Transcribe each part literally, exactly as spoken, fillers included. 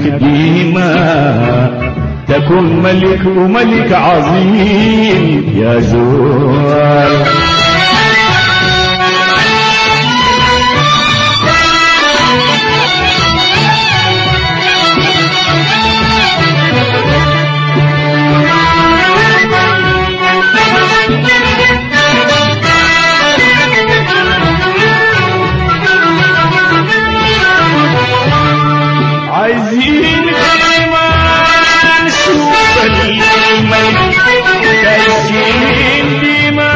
ديما تكون ملك وملك عظيم يا زول. عايزين دايما نشوف الملك، عايزين دايما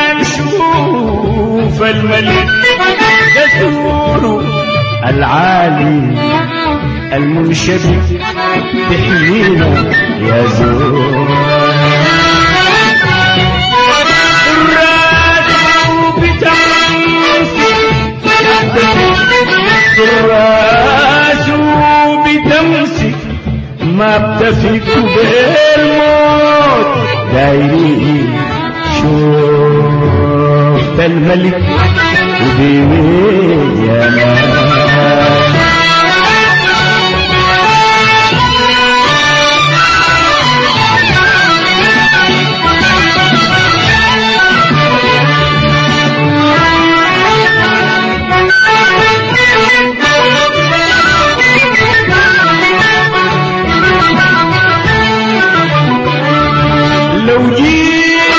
نشوف الملك، دستوره العالي المنشبك تحمينا يا زول. الرادع بتمسك ما بتفيد بالموت، دايرين شوفت الملك وديني يا ناس. لو جيت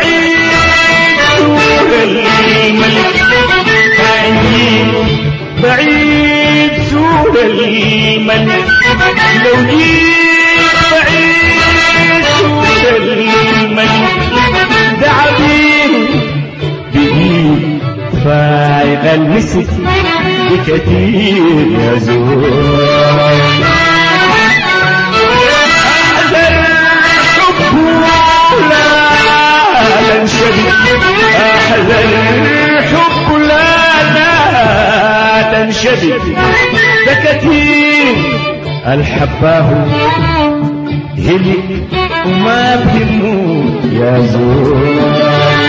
بعيد سور الملك، لو جيت بعيد سور الملك، ده عبيد بإيد فايق المسك بكثير يا زول. أحلى الحب لا لا تنشبك، ده كتير الحباه هلي وما بهمه يا زول.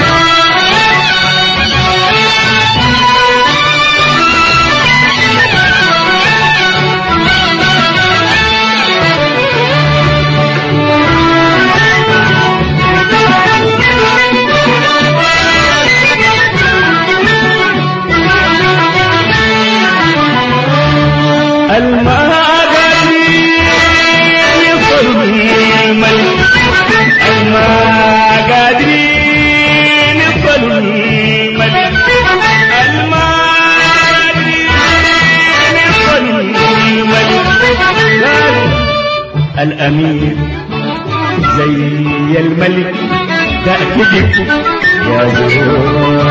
الأمير زي الملك تأكدك يا زول.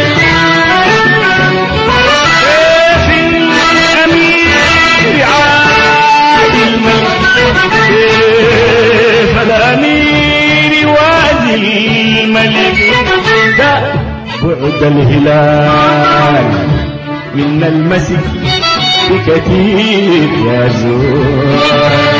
كيف الأمير عادي الملك، كيف الأمير يوازي الملك، ده بعد الهلال من المسك بكثير يا زول.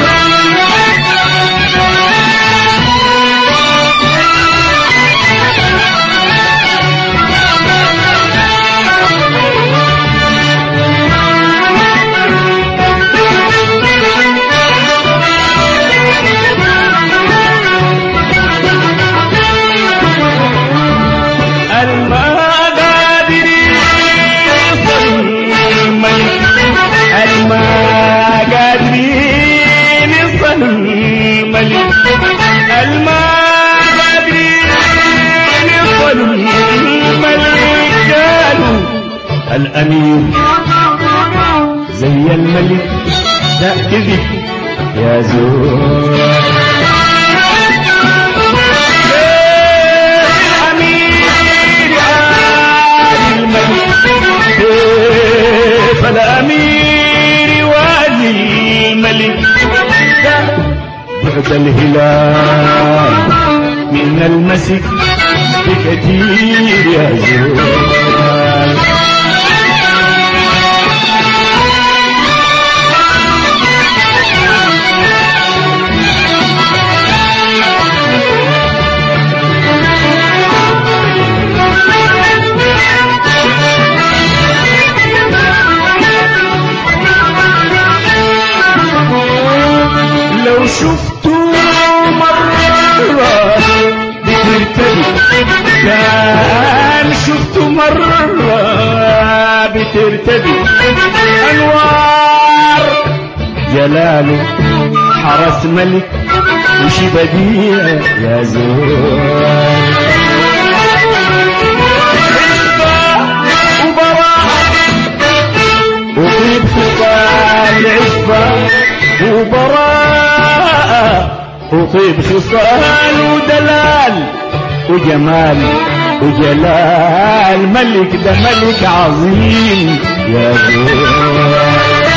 الأمير زي الملك ده كذب يا زول. الأمير عالي الملك، كيف الأمير يوازي الملك، ده بعد الهلال من المسك بكثير يا زول. شفته مرة بترتدي كان شفته مرة بترتدي أنوار جلاله حرس ملك وشي بديع يا زول وطيب خصال عفة وبراءة وطيب خصال ودلال وجمال وجلال ملك ده ملك عظيم يا زول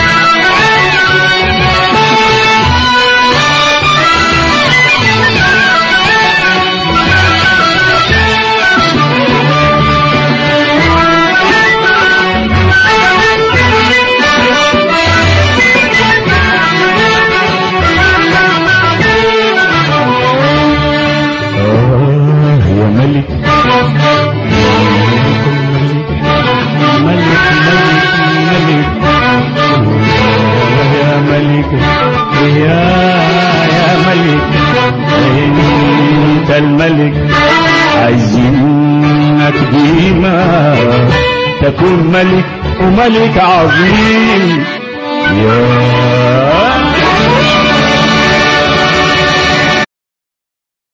الملك عايزينك ديما تكون ملك وملك عظيم يا